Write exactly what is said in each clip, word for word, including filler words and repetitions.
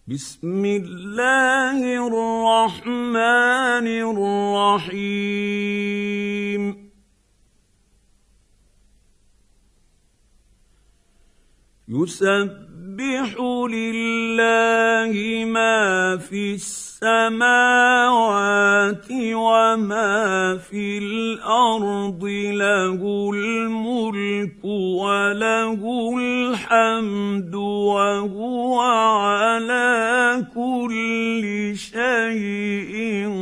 بسم الله الرحمن الرحيم يسبح لله ما في السماوات وما في الأرض له الملك وله الحمد وهو على كل شيء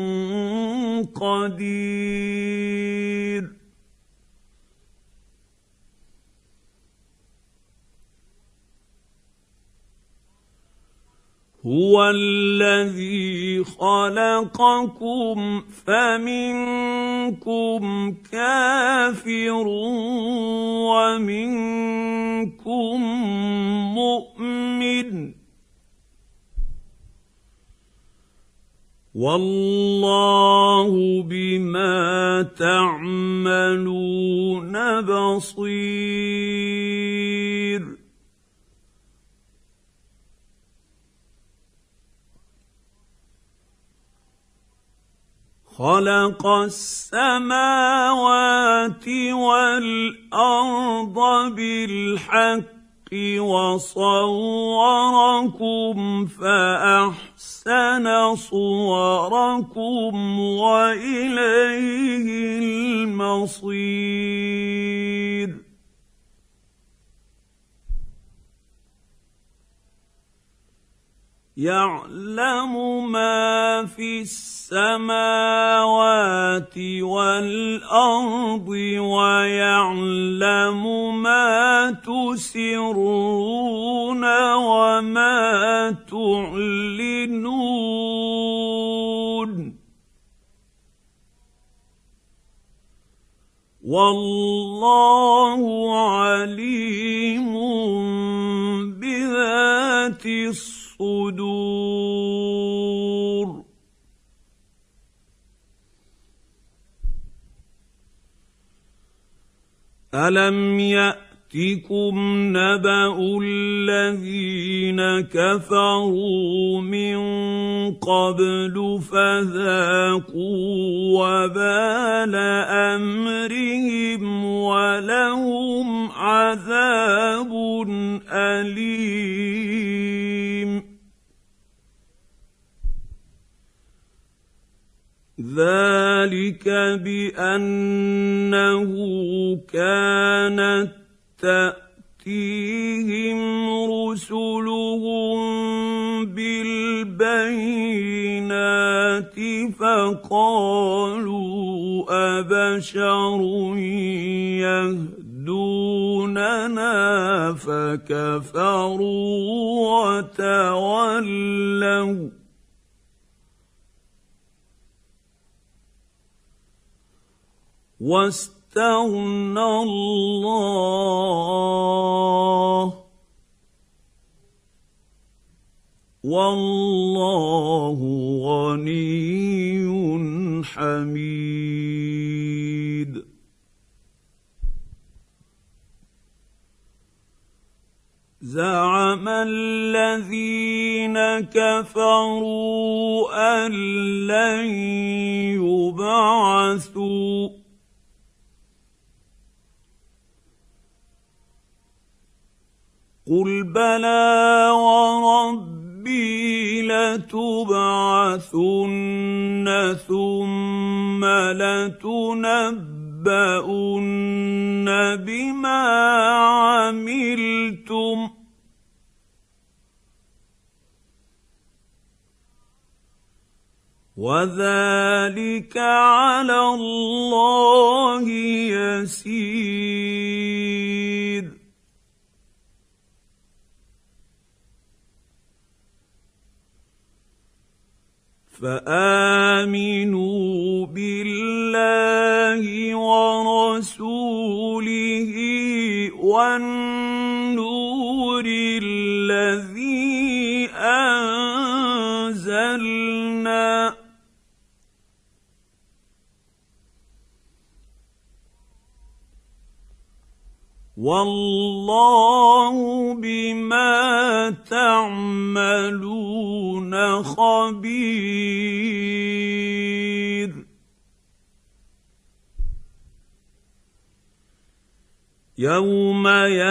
قدير هو الذي خلقكم فمنكم كافر ومنكم مؤمن والله بما تعملون بصير خلق السماوات والأرض بالحق وصوركم فأحسن صوركم وإليه المصير يعلم ما في السماوات والأرض ويعلم ما تسرون وما تعلنون والله عليم بذات الصدور ألم يأتكم نبأ الذين كفروا من قبل فذاقوا وبال أمرهم ولهم عذاب أليم ذلك بأنه كانت تأتيهم رسلهم بالبينات فقالوا أبشر يهدوننا فكفروا وتولوا واستغنى الله والله غني حميد زعم الذين كفروا أن لن يبعثوا قل بلى وربي لتبعثن ثم لتنبؤن بما عملتم وذلك على الله يسير فآمنوا بالله ورسوله والنور الذي أنزلنا والله بما تعملون خبير يوم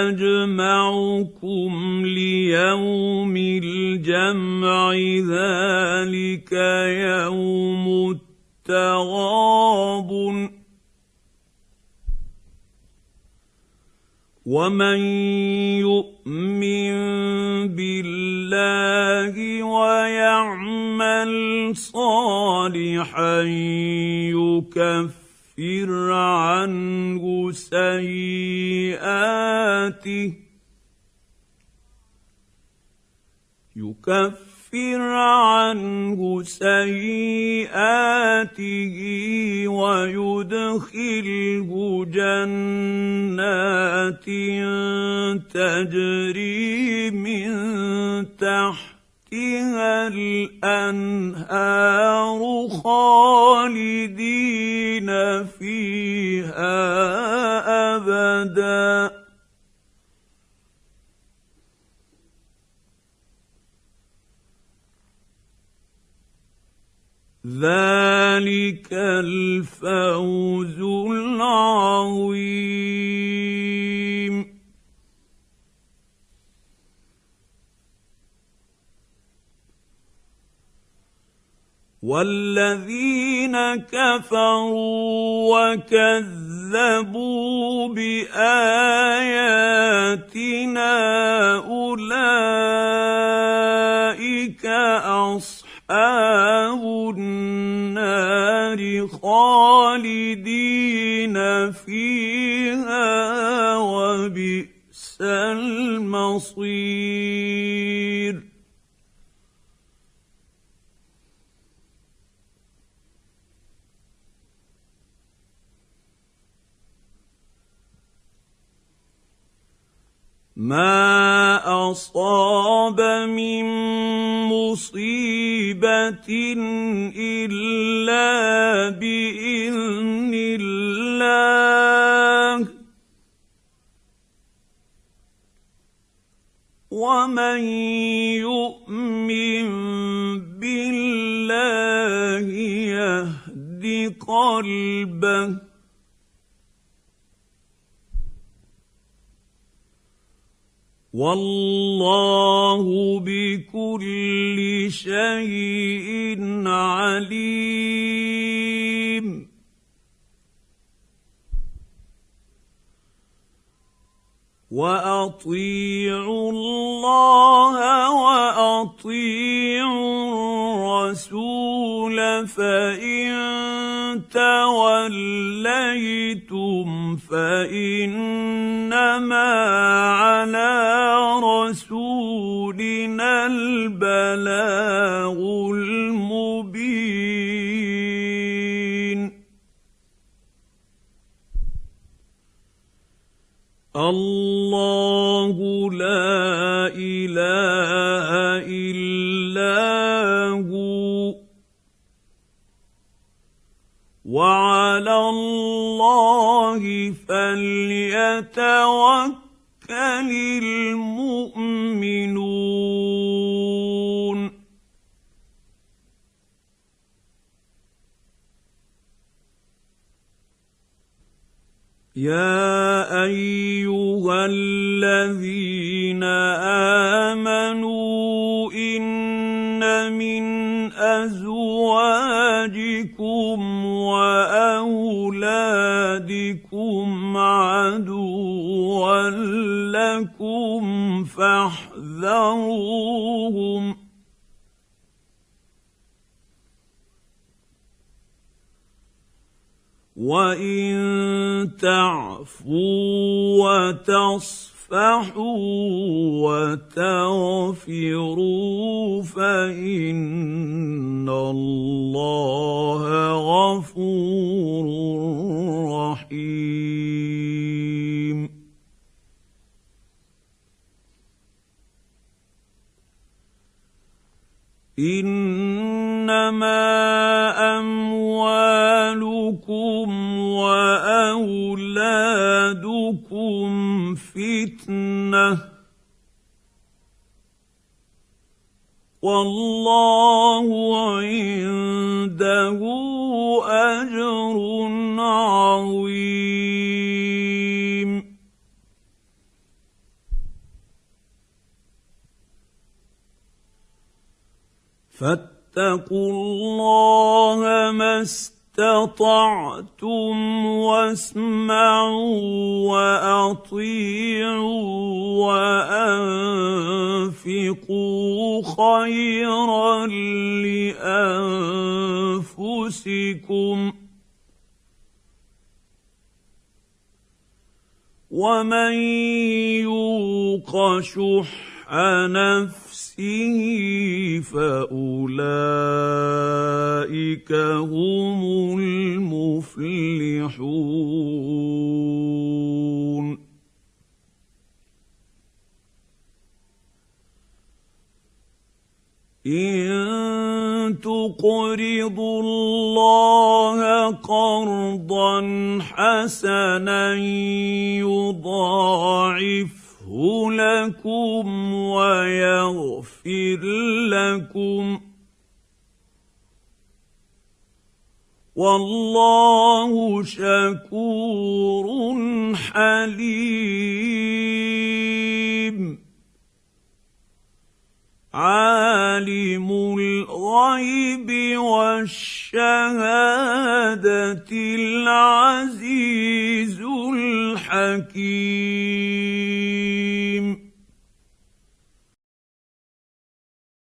يجمعكم ليوم الجمع ذلك يوم التغابن ومن يؤمن بالله ويعمل صالحا يكفر عنه سيئاته يكفر عنه سيئاته ويدخله جنات تجري من تحتها الأنهار خالدين فيها أبداً ذلك الفوز العظيم والذين كفروا وكذبوا بآياتنا أولئك أصحاب النار خالدين فيها وبئس المصير ما أصاب من مصيبة إلا بإذن الله ومن يؤمن بالله يهد قلبه والله بكل شيء عليم وأطيعوا الله وأطيعوا الرسول فإن توليتم فإنما على رسولنا البلاغ المبين الله لا إله إلا هو وعلى الله فليتوكل المؤمنون يا أيها الذين آمنوا إن من أزواجكم وأولادكم عدوا لكم فاحذروهم وإن تعفوا وتصفحوا وتغفروا فإن الله غفور رحيم إنما أموالكم وأولادكم اولادكم فتنه والله عنده اجر عظيم. فاتقوا الله ما استطعتم واسمعوا واطيعوا وانفقوا خيرا لانفسكم ومن يوق شح نفسه فاولئك هم المفلحون. إن تقرضوا الله قرضا حسنا يضاعفه لكم ويغفر لكم والله شكور حليم. عالم الغيب والشهادة العزيز الحكيم.